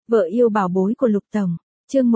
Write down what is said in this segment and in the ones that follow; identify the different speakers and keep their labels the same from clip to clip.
Speaker 1: Vợ yêu bảo bối của Lục Tổng, chương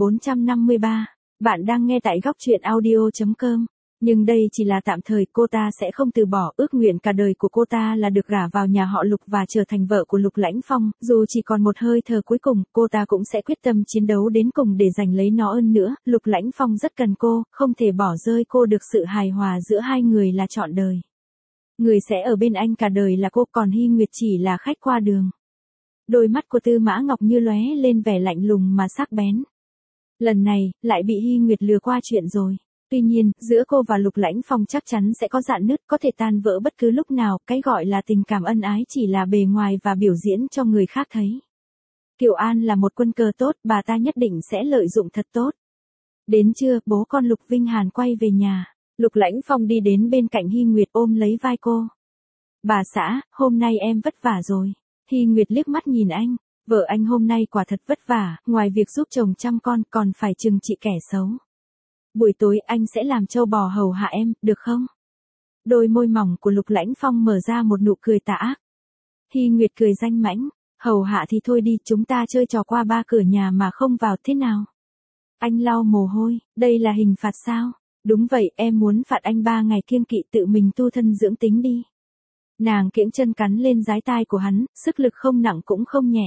Speaker 1: 1453, bạn đang nghe tại góc truyện audio.com. Nhưng đây chỉ là tạm thời, cô ta sẽ không từ bỏ. Ước nguyện cả đời của cô ta là được gả vào nhà họ Lục và trở thành vợ của Lục Lãnh Phong. Dù chỉ còn một hơi thở cuối cùng, cô ta cũng sẽ quyết tâm chiến đấu đến cùng để giành lấy nó hơn nữa. Lục Lãnh Phong rất cần cô, không thể bỏ rơi cô được. Sự hài hòa giữa hai người là trọn đời. Người sẽ ở bên anh cả đời là cô, còn Hy Nguyệt chỉ là khách qua đường. Đôi mắt của Tư Mã Ngọc như lóe lên vẻ lạnh lùng mà sắc bén. Lần này, lại bị Hy Nguyệt lừa qua chuyện rồi. Tuy nhiên, giữa cô và Lục Lãnh Phong chắc chắn sẽ có rạn nứt, có thể tan vỡ bất cứ lúc nào. Cái gọi là tình cảm ân ái chỉ là bề ngoài và biểu diễn cho người khác thấy. Kiều An là một quân cờ tốt, bà ta nhất định sẽ lợi dụng thật tốt. Đến trưa, bố con Lục Vinh Hàn quay về nhà. Lục Lãnh Phong đi đến bên cạnh Hy Nguyệt ôm lấy vai cô. Bà xã, hôm nay em vất vả rồi. Hy Nguyệt liếc mắt nhìn anh. Vợ anh hôm nay quả thật vất vả, ngoài việc giúp chồng chăm con còn phải trừng trị kẻ xấu. Buổi tối anh sẽ làm trâu bò hầu hạ em, được không? Đôi môi mỏng của Lục Lãnh Phong mở ra một nụ cười tà ác. Hy Nguyệt cười danh mãnh, hầu hạ thì thôi đi, chúng ta chơi trò qua ba cửa nhà mà không vào thế nào? Anh lau mồ hôi, đây là hình phạt sao? Đúng vậy, em muốn phạt anh 3 ngày kiêng kỵ, tự mình tu thân dưỡng tính đi. Nàng kiễng chân cắn lên dái tai của hắn, sức lực không nặng cũng không nhẹ.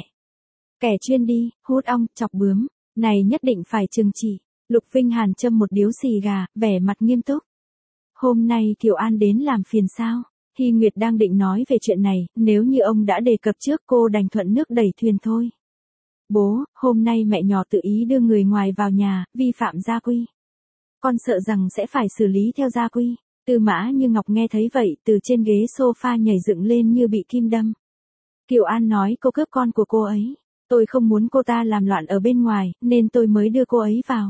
Speaker 1: Kẻ chuyên đi, hút ong, chọc bướm, này nhất định phải trừng trị. Lục Vinh Hàn châm một điếu xì gà, vẻ mặt nghiêm túc. Hôm nay Kiều An đến làm phiền sao? Hy Nguyệt đang định nói về chuyện này, nếu như ông đã đề cập trước cô đành thuận nước đẩy thuyền thôi. Bố, hôm nay mẹ nhỏ tự ý đưa người ngoài vào nhà, vi phạm gia quy. Con sợ rằng sẽ phải xử lý theo gia quy. Tư Mã Như Ngọc nghe thấy vậy, từ trên ghế sofa nhảy dựng lên như bị kim đâm. Kiều An nói cô cướp con của cô ấy. Tôi không muốn cô ta làm loạn ở bên ngoài, nên tôi mới đưa cô ấy vào.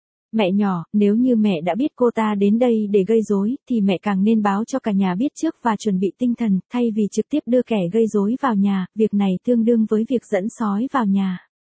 Speaker 1: Mẹ nhỏ, nếu như mẹ đã biết cô ta đến đây để gây rối, thì mẹ càng nên báo cho cả nhà biết trước và chuẩn bị tinh thần, thay vì trực tiếp đưa kẻ gây rối vào nhà, việc này tương đương với việc dẫn sói vào nhà.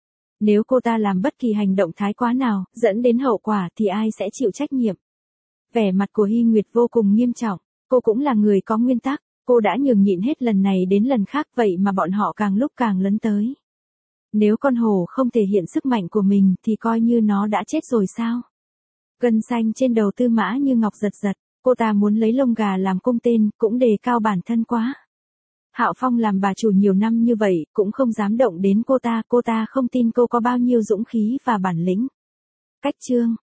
Speaker 1: Nếu cô ta làm bất kỳ hành động thái quá nào, dẫn đến hậu quả thì ai sẽ chịu trách nhiệm? Vẻ mặt của Hy Nguyệt vô cùng nghiêm trọng, cô cũng là người có nguyên tắc, cô đã nhường nhịn hết lần này đến lần khác, vậy mà bọn họ càng lúc càng lấn tới. Nếu con hổ không thể hiện sức mạnh của mình thì coi như nó đã chết rồi sao? Gân xanh trên đầu Tư Mã Như Ngọc giật giật, cô ta muốn lấy lông gà làm cung tên, cũng đề cao bản thân quá. Hạo Phong làm bà chủ nhiều năm như vậy, cũng không dám động đến cô ta không tin cô có bao nhiêu dũng khí và bản lĩnh. Cách chương